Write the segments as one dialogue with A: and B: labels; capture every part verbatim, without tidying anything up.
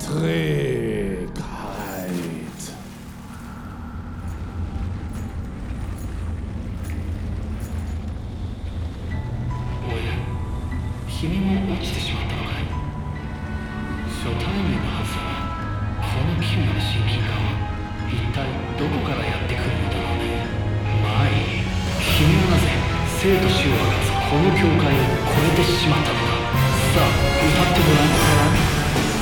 A: Trägheit.
B: おや、君も落ちてしまったのかい。初対面のはずだが、この奇妙な親近感は一体どこからやってくるのだろうね。まあいい。君はなぜ生と死を分かつこの境界を越えてしまったのか。さあ、歌ってごらん。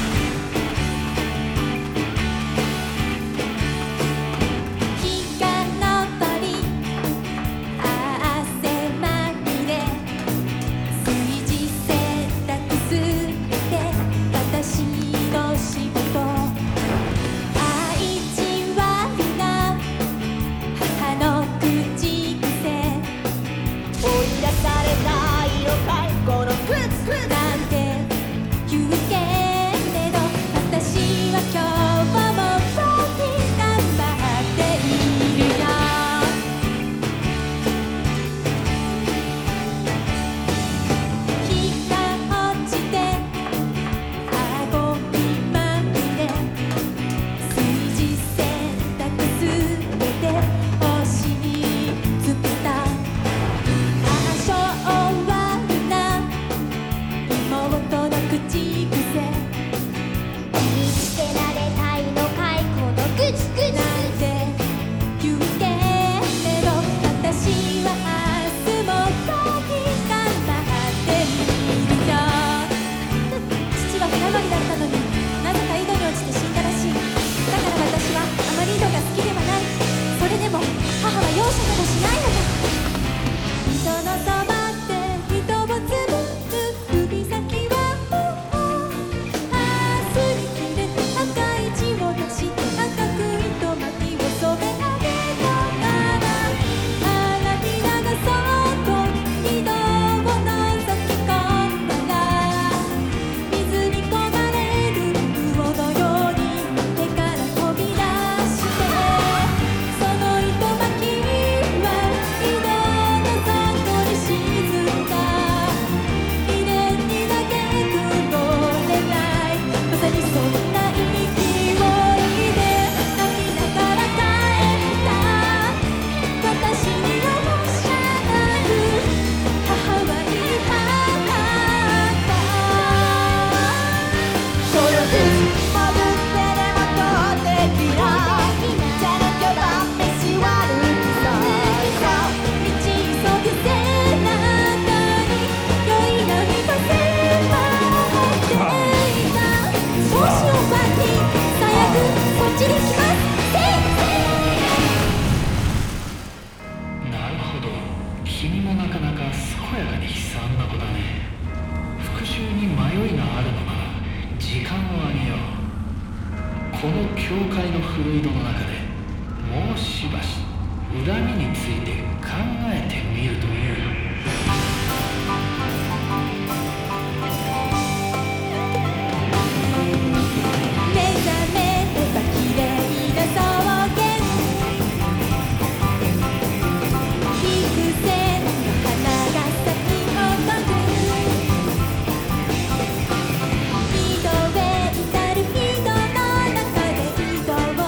B: 君もなかなか健やかに悲惨な子だね。復讐に迷いがあるのなら時間をあげよう。この教会の古井戸の中でもうしばし恨みについて考えてみるという。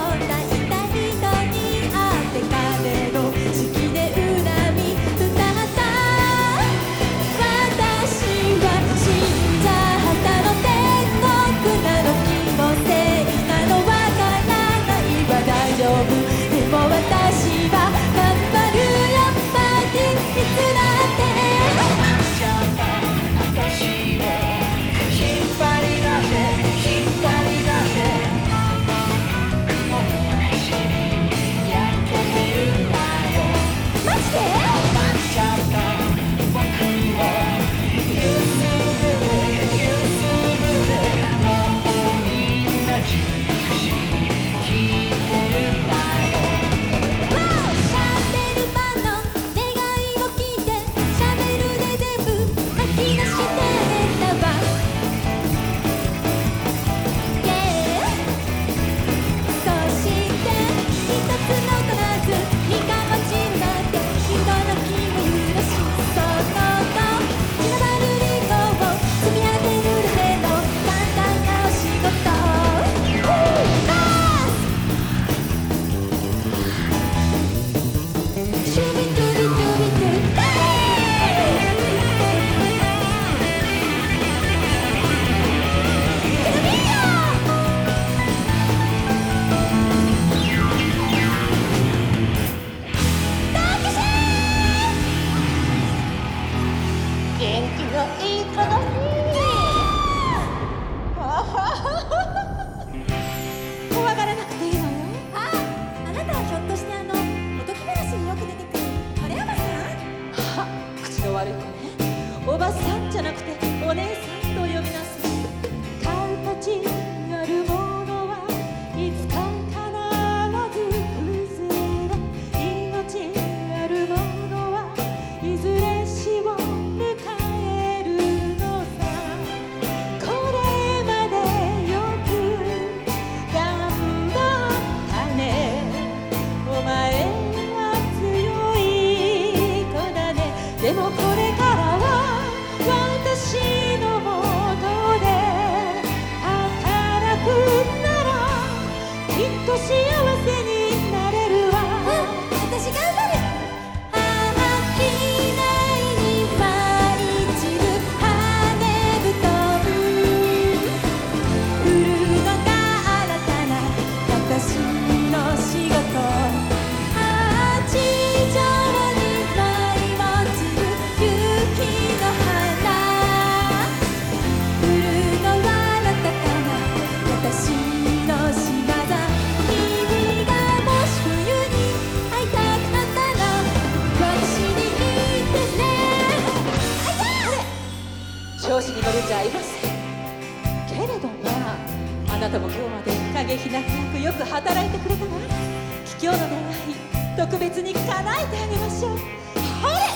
C: 好きで恨み歌った
A: けれどまああなたも今日まで影ひなたなくよく働いてくれたわ。桔梗の願い特別に叶えてあげましょう。ほれ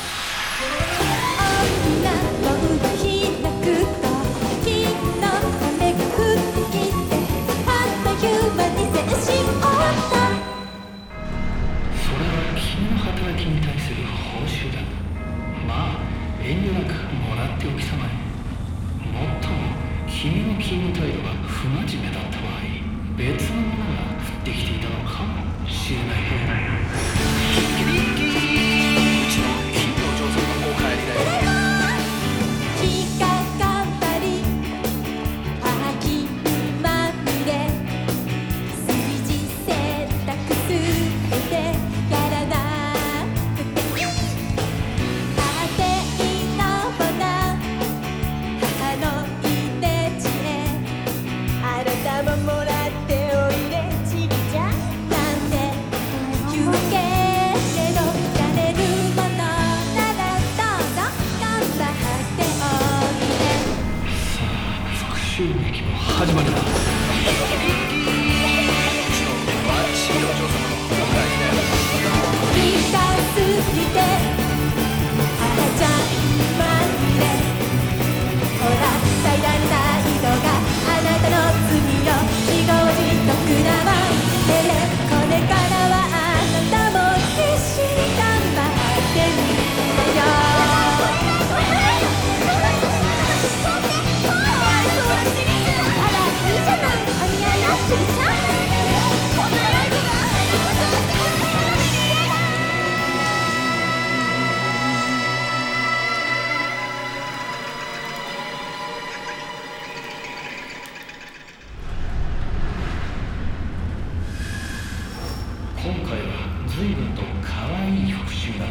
A: 女の動きなくと日の雨が降ってきてあっという間に全身を負った。
B: それは君の働きに対する報酬だ。まあ遠慮なくもらっておきさまえ。もっとも君の勤務態度が不真面目だった場合、別のものが降ってきていたのかもしれないね。キリキリうちの金の上手のお帰りだよ。
A: 日が頑張り秋まみれ炊事洗濯すべてやらなくていい。家庭のボタン母のいでちへあなたももらっておいでちびちゃんなんて言うけれどやれるものならどうぞ頑張っておいで。
B: さあ復讐劇の始まりだ。うちのバッチリお嬢様のお帰りだよ。
A: 日が過ぎて赤ちゃんまみれほら平らな色があなたの罪よ。自業自得なマインでこれからはあなたも必死に頑張ってみてよ。あらいいじゃないお似合いよちびちゃん。
B: 今回は随分と可愛い復讐だっ